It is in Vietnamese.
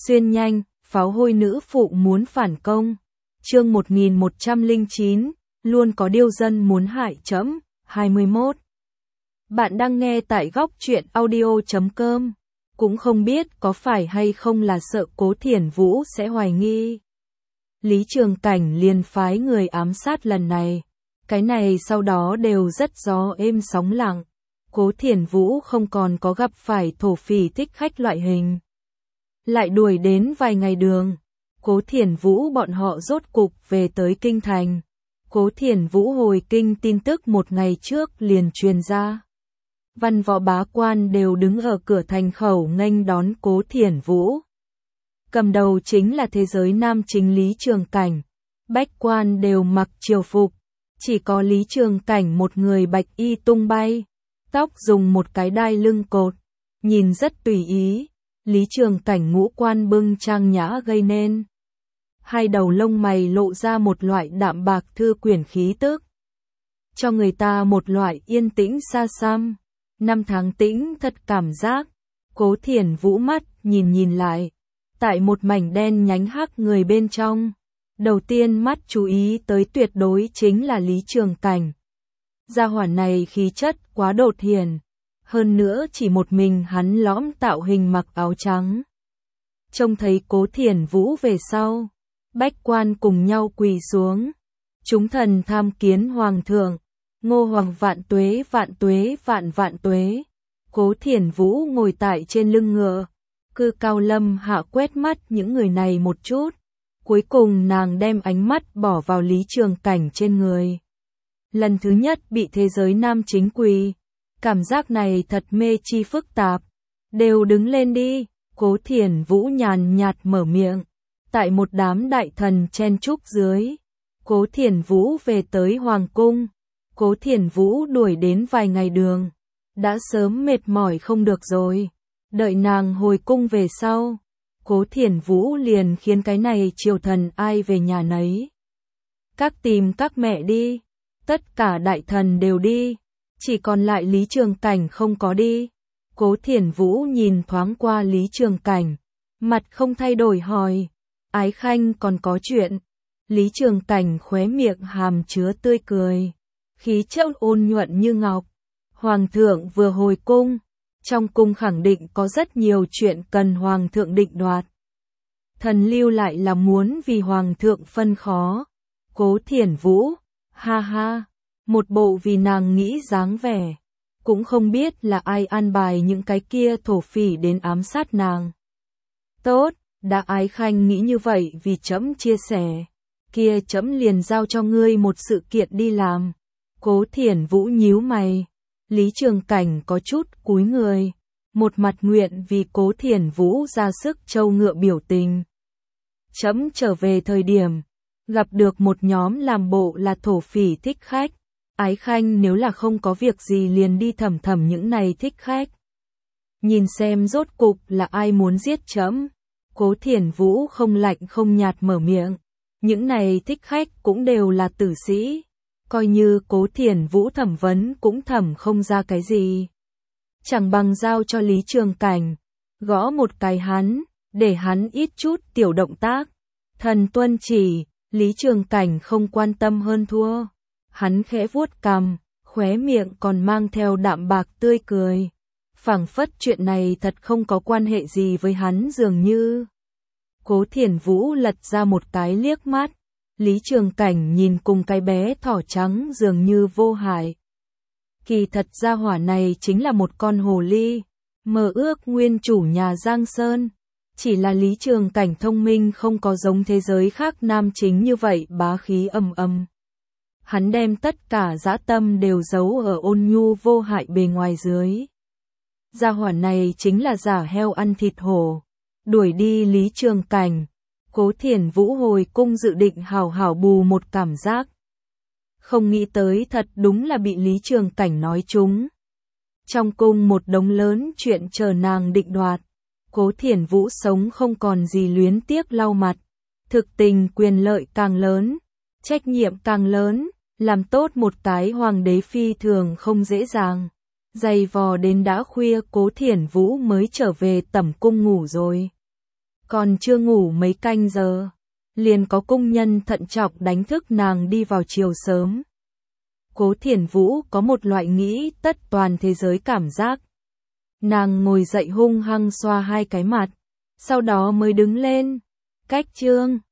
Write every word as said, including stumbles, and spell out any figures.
Xuyên nhanh, pháo hôi nữ phụ muốn phản công. Chương một nghìn một trăm lẻ chín, luôn có điêu dân muốn hại trẫm, hai mươi mốt. Bạn đang nghe tại góc truyện audio chấm com. Cũng không biết có phải hay không là sợ Cố Thiển Vũ sẽ hoài nghi. Lý Trường Cảnh liền phái người ám sát lần này. Cái này sau đó đều rất gió êm sóng lặng. Cố Thiển Vũ không còn có gặp phải thổ phỉ thích khách loại hình. Lại đuổi đến vài ngày đường. Cố Thiển Vũ bọn họ rốt cục về tới kinh thành. Cố Thiển Vũ hồi kinh tin tức một ngày trước liền truyền ra. Văn võ bá quan đều đứng ở cửa thành khẩu nghênh đón Cố Thiển Vũ. Cầm đầu chính là thế giới nam chính Lý Trường Cảnh. Bách quan đều mặc triều phục. Chỉ có Lý Trường Cảnh một người bạch y tung bay. Tóc dùng một cái đai lưng cột. Nhìn rất tùy ý. Lý Trường Cảnh ngũ quan bưng trang nhã gây nên. Hai đầu lông mày lộ ra một loại đạm bạc thư quyển khí tức. Cho người ta một loại yên tĩnh xa xăm. Năm tháng tĩnh thật cảm giác. Cố Thiển Vũ mắt nhìn nhìn lại. Tại một mảnh đen nhánh hắc người bên trong. Đầu tiên mắt chú ý tới tuyệt đối chính là Lý Trường Cảnh. Gia hỏa này khí chất quá đột hiển. Hơn nữa chỉ một mình hắn lõm tạo hình mặc áo trắng. Trông thấy Cố Thiển Vũ về sau. Bách quan cùng nhau quỳ xuống. Chúng thần tham kiến hoàng thượng. Ngô hoàng vạn tuế vạn tuế vạn vạn tuế. Cố Thiển Vũ ngồi tại trên lưng ngựa. Cư cao lâm hạ quét mắt những người này một chút. Cuối cùng nàng đem ánh mắt bỏ vào Lý Trường Cảnh trên người. Lần thứ nhất bị thế giới nam chính quỳ. Cảm giác này thật mê chi phức tạp. Đều đứng lên đi. Cố Thiển Vũ nhàn nhạt mở miệng. Tại một đám đại thần chen chúc dưới. Cố Thiển Vũ về tới hoàng cung. Cố Thiển Vũ đuổi đến vài ngày đường. Đã sớm mệt mỏi không được rồi. Đợi nàng hồi cung về sau. Cố Thiển Vũ liền khiến cái này triều thần ai về nhà nấy. Các tìm các mẹ đi. Tất cả đại thần đều đi. Chỉ còn lại Lý Trường Cảnh không có đi. Cố Thiển Vũ nhìn thoáng qua Lý Trường Cảnh. Mặt không thay đổi hỏi. Ái khanh còn có chuyện. Lý Trường Cảnh khóe miệng hàm chứa tươi cười. Khí chất ôn nhuận như ngọc. Hoàng thượng vừa hồi cung. Trong cung khẳng định có rất nhiều chuyện cần hoàng thượng định đoạt. Thần lưu lại là muốn vì hoàng thượng phân khó. Cố Thiển Vũ. Ha ha. Một bộ vì nàng nghĩ dáng vẻ. Cũng không biết là ai an bài những cái kia thổ phỉ đến ám sát nàng. Tốt, đã ái khanh nghĩ như vậy vì trẫm chia sẻ. Kia trẫm liền giao cho ngươi một sự kiện đi làm. Cố Thiển Vũ nhíu mày. Lý Trường Cảnh có chút cúi người. Một mặt nguyện vì Cố Thiển Vũ ra sức trâu ngựa biểu tình. Trẫm trở về thời điểm. Gặp được một nhóm làm bộ là thổ phỉ thích khách. Ái khanh nếu là không có việc gì liền đi thẩm thẩm những này thích khách. Nhìn xem rốt cục là ai muốn giết trẫm. Cố Thiển Vũ không lạnh không nhạt mở miệng. Những này thích khách cũng đều là tử sĩ. Coi như Cố Thiển Vũ thẩm vấn cũng thẩm không ra cái gì. Chẳng bằng giao cho Lý Trường Cảnh. Gõ một cái hắn, để hắn ít chút tiểu động tác. Thần tuân chỉ, Lý Trường Cảnh không quan tâm hơn thua. Hắn khẽ vuốt cằm, khóe miệng còn mang theo đạm bạc tươi cười. Phảng phất chuyện này thật không có quan hệ gì với hắn dường như. Cố Thiển Vũ lật ra một cái liếc mắt. Lý Trường Cảnh nhìn cùng cái bé thỏ trắng dường như vô hại. Kỳ thật gia hỏa này chính là một con hồ ly. Mơ ước nguyên chủ nhà Giang Sơn. Chỉ là Lý Trường Cảnh thông minh không có giống thế giới khác nam chính như vậy bá khí ầm ầm. Hắn đem tất cả dã tâm đều giấu ở ôn nhu vô hại bề ngoài dưới. Gia hỏa này chính là giả heo ăn thịt hổ. Đuổi đi Lý Trường Cảnh. Cố Thiển Vũ hồi cung dự định hào hảo bù một cảm giác. Không nghĩ tới thật đúng là bị Lý Trường Cảnh nói trúng. Trong cung một đống lớn chuyện chờ nàng định đoạt. Cố Thiển Vũ sống không còn gì luyến tiếc lau mặt. Thực tình quyền lợi càng lớn. Trách nhiệm càng lớn. Làm tốt một cái hoàng đế phi thường không dễ dàng. Dày vò đến đã khuya Cố Thiển Vũ mới trở về tẩm cung ngủ rồi. Còn chưa ngủ mấy canh giờ, liền có công nhân thận trọng đánh thức nàng đi vào chiều sớm. Cố Thiển Vũ có một loại nghĩ tất toàn thế giới cảm giác. Nàng ngồi dậy hung hăng xoa hai cái mặt, sau đó mới đứng lên. Cách chương